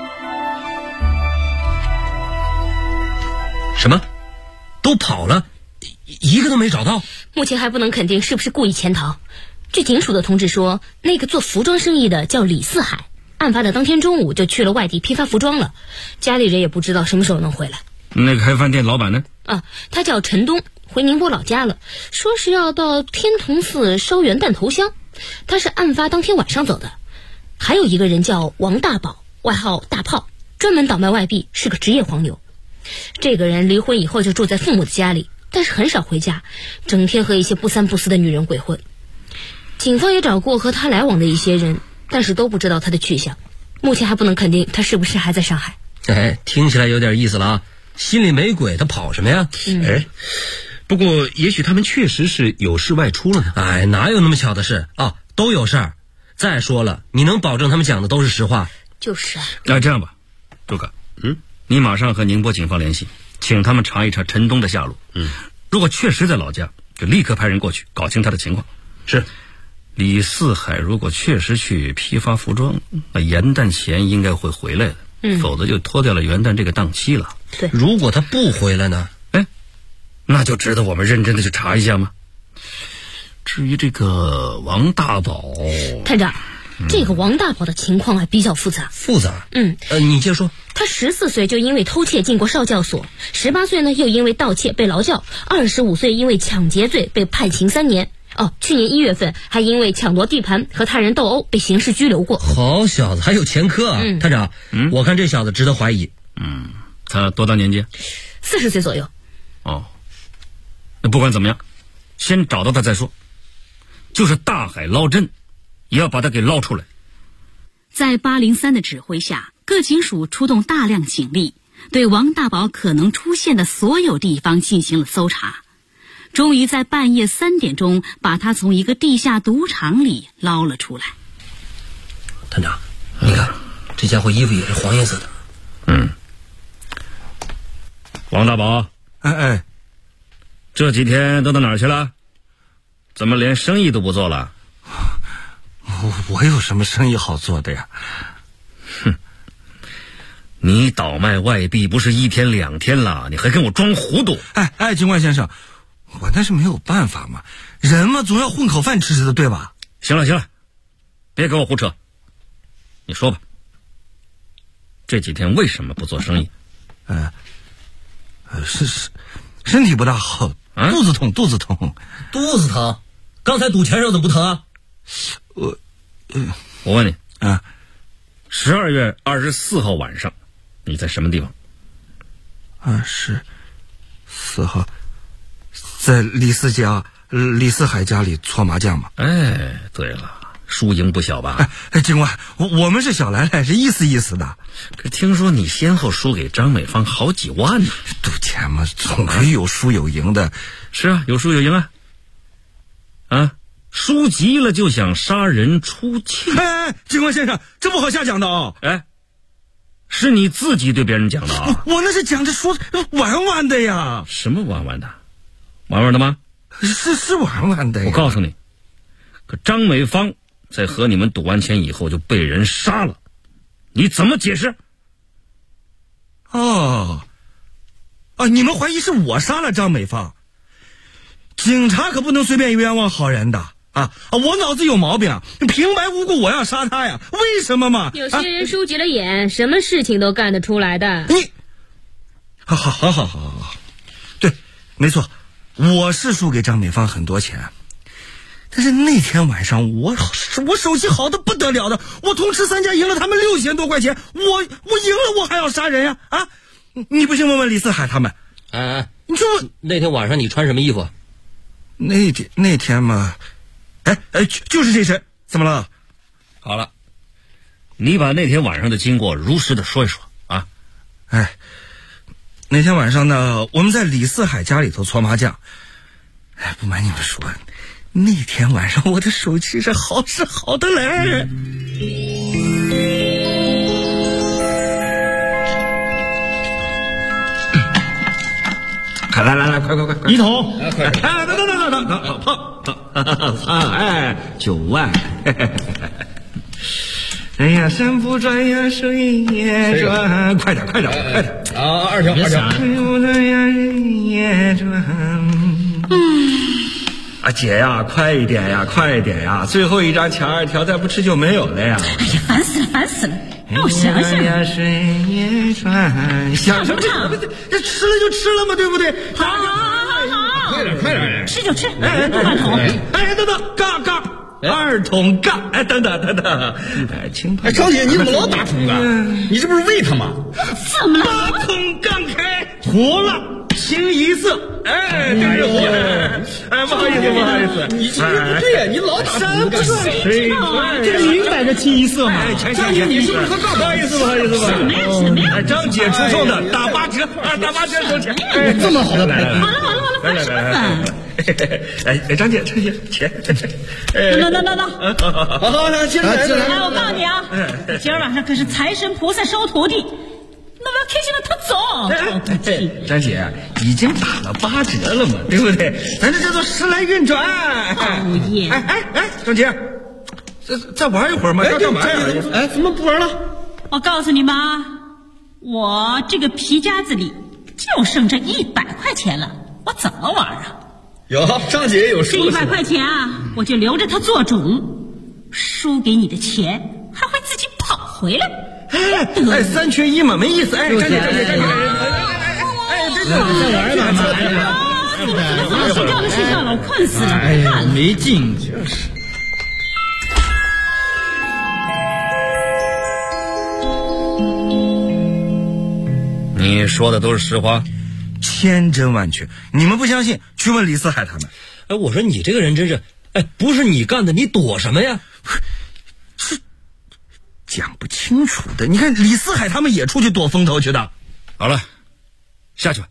什么？都跑了？一个都没找到？ 目前还不能肯定是不是故意潜逃。据警署的同志说，那个做服装生意的叫李四海，案发的当天中午就去了外地批发服装了，家里人也不知道什么时候能回来。 那个开饭店老板呢？ 他叫陈东，回宁波老家了，说是要到天童寺烧元旦头香，他是案发当天晚上走的。还有一个人叫王大宝，外号大炮，专门倒卖外币，是个职业黄牛。这个人离婚以后就住在父母的家里，但是很少回家，整天和一些不三不四的女人鬼混。警方也找过和他来往的一些人，但是都不知道他的去向，目前还不能肯定他是不是还在上海。 听起来有点意思了心里没鬼他跑什么呀？ 不过也许他们确实是有事外出了呢。 哪有那么巧的事都有事儿。再说了，你能保证他们讲的都是实话？ 就是这样吧，周哥，你马上和宁波警方联系，请他们查一查陈东的下落。如果确实在老家，就立刻派人过去搞清他的情况。 是。 李四海如果确实去批发服装，那元旦前应该会回来的，否则就脱掉了元旦这个档期了。 对， 如果他不回来呢？ 那就值得我们认真的去查一下吗？至于这个王大宝， 探长， 这个王大宝的情况还比较复杂。 复杂？你接着说。 他14岁就因为偷窃进过少教所，18岁呢又因为盗窃被劳教，25岁因为抢劫罪被判刑3年。去年1月份还因为抢夺地盘和他人斗殴被刑事拘留过。 好小子，还有前科啊！探长，我看这小子值得怀疑。 他多大年纪 ？40岁左右。 那不管怎么样，先找到他再说。就是大海捞针，也要把他给捞出来。 在803的指挥下，各警署出动大量警力，对王大宝可能出现的所有地方进行了搜查。终于在半夜3点钟，把他从一个地下赌场里捞了出来。 探长，你看，这家伙衣服也是黄颜色的。 王大宝，这几天都到哪儿去了？怎么连生意都不做了？ 我有什么生意好做的呀？ 你倒卖外币不是1天2天了，你还跟我装糊涂？ 警官先生，我那是没有办法嘛，人嘛总要混口饭吃的，对吧？ 行了，别给我胡扯。你说吧，这几天为什么不做生意？ 身体不大好，肚子痛。 肚子疼？刚才赌钱时候怎么不疼啊？ 我问你，12月24号晚上你在什么地方 ？24号在李四海家里搓麻将嘛。 对了，输赢不小吧？ 警官，我们是小来来，是意思的。 可听说你先后输给张美芳好几万呢。 赌钱嘛，总可以有输有赢的。 是啊，有输有赢啊。输急了就想杀人出气。 警官先生，这不好瞎讲的哦。 是你自己对别人讲的啊？ 我那是讲着说玩玩的呀。 什么玩玩的？玩玩的吗？ 是玩玩的呀。 我告诉你，可张美芳在和你们赌完钱以后就被人杀了，你怎么解释？ 你们怀疑是我杀了张美芳？警察可不能随便冤枉好人的。我脑子有毛病，平白无故我要杀他呀？为什么嘛？ 有些人输急了眼，什么事情都干得出来的。 你，好，对，没错，我是输给张美芳很多钱，但是那天晚上我手气好的不得了的，我同吃3家赢了他们6000多块钱，我赢了我还要杀人呀？你不信问问李四海他们。你说那天晚上你穿什么衣服？ 那天嘛。就是这身，怎么了？ 好了，你把那天晚上的经过如实的说一说啊。 那天晚上呢，我们在李四海家里头搓麻将。不瞒你们说，那天晚上我的手气是好的嘞。来，快 1桶， 快！等，9万！哎呀，山不转呀，水也转，快点！2条。山不转呀，人也转。姐呀，快一点呀！最后一张抢2条，再不吃就没有了呀！ 哎呀，烦死了！让我想想。 水也转，想什么？这吃了就吃了嘛，对不对？ 好， 快点， 吃就吃，不管桶。 等，杠，2桶杠，等等，轻拍。 张姐，你怎么老打桶杠？你这不是喂他吗？ 怎么了 ？8桶杠开，妥了，清一色。对，不好意思， 你这不对，你老打桶杠。 这明摆着清一色嘛。 张姐，你是不是喝杠？ 不好意思。 什么呀？ 张姐出售的打8折，收钱。 这么好的买卖。 好了，发生了。 张姐，钱。 等， 好，接着来。 我告诉你啊，今儿晚上可是财神菩萨收徒弟，那我要开心了他走。 张姐已经打了8折了嘛，对不对？咱这叫做时来运转。 讨厌。 张姐，再玩一会儿嘛，要干嘛呀？ 怎么不玩了？ 我告诉你们啊，我这个皮夹子里就剩这100块钱了，我怎么玩啊？ 有，张姐也有输。 这100块钱啊，我就留着它做主。 输给你的钱还会自己跑回来。 3缺1嘛，没意思。站起。 再玩吧， 睡觉就睡觉了，我困死了。 哎呀，没劲，就是。 你说的都是实话？ 千真万确。你们不相信，去问李四海他们。 我说你这个人真是，不是你干的，你躲什么呀？ 是讲不清楚的。你看李四海他们也出去躲风头去的。 好了，下去吧。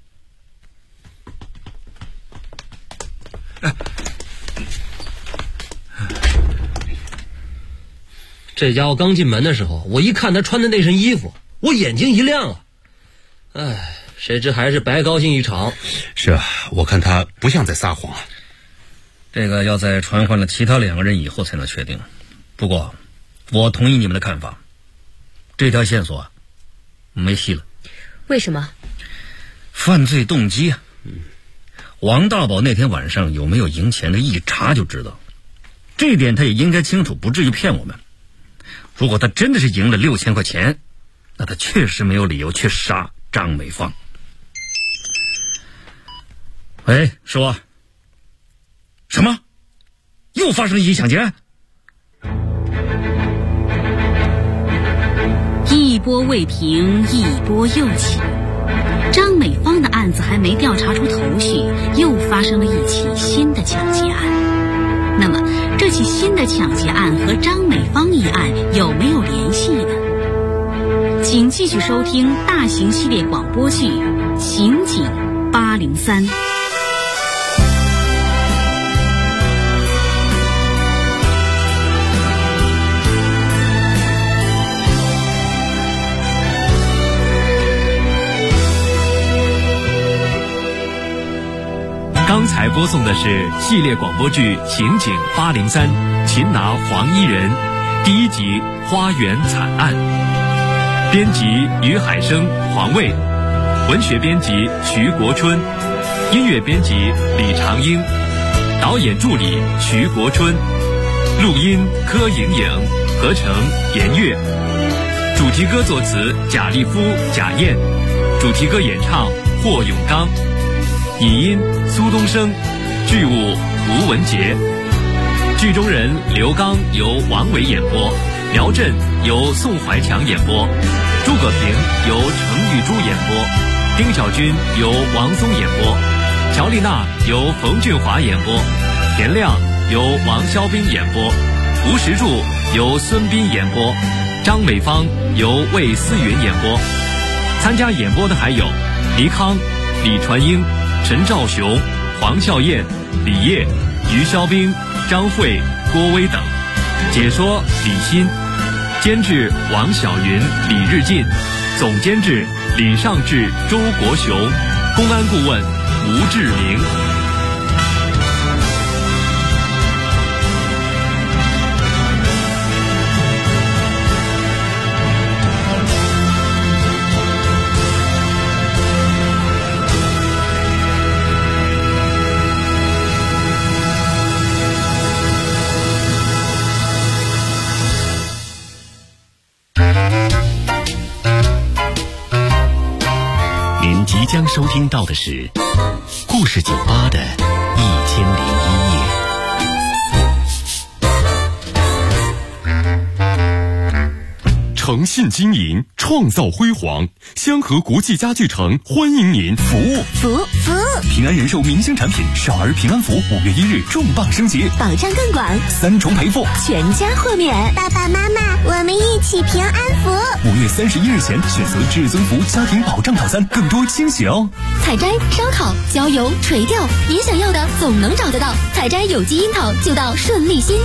这家伙刚进门的时候，我一看他穿的那身衣服，我眼睛一亮啊！谁知还是白高兴一场。 是啊，我看他不像在撒谎啊。 这个要在传唤了其他2个人以后才能确定。不过，我同意你们的看法，这条线索没戏了。 为什么？ 犯罪动机啊！王大宝那天晚上有没有赢钱的，一查就知道。这一点他也应该清楚，不至于骗我们。如果他真的是赢了6000块钱，那他确实没有理由去杀张美芳。喂，说什么？又发生一起抢劫？ 一波未平，一波又起。张美芳的案子还没调查出头绪，又发生了一起新的抢劫案。那么，这起新的抢劫案和张美芳一案有没有联系呢？请继续收听大型系列广播剧《刑警803》。 刚才播送的是系列广播剧《刑警803》，擒拿黄衣人，第1集《花园惨案》。编辑于海生、黄卫，文学编辑徐国春，音乐编辑李长英，导演助理徐国春，录音柯莹莹，合成严月，主题歌作词贾立夫、贾燕，主题歌演唱霍永刚，拟音苏东升，剧务吴文杰。剧中人刘刚由王伟演播，苗震由宋怀强演播，诸葛平由程玉珠演播，丁小军由王松演播，乔丽娜由冯俊华演播，田亮由王肖兵演播，吴石柱由孙斌演播，张美芳由魏思云演播。参加演播的还有黎康、李传英、陈兆雄、黄笑燕、李烨、于肖兵、张慧、郭威等。解说李欣，监制王晓云、李日进，总监制李尚志、周国雄，公安顾问吴志明。 即将收听到的是故事酒吧的1001夜。诚信经营，创造辉煌。香河国际家具城欢迎您。服务。平安人寿明星产品少儿平安服5月1日重磅升级， 保障更广 ，3重赔付， 全家豁免。爸爸妈妈，我们一起平安福。 5月31日前选择至尊福家庭保障套餐，更多惊喜哦！ 采摘、烧烤、浇油、垂钓，你想要的总能找得到。采摘有机樱桃就到顺利新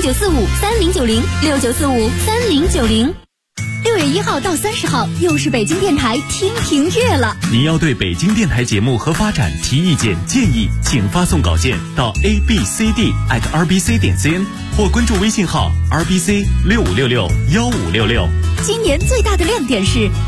，69453090，69453090。6月1号到30号，又是北京电台听评月了。 你要对北京电台节目和发展提意见建议，请发送稿件到 abcd@rbc.cn 或关注微信号 rbc65661566。 今年最大的亮点是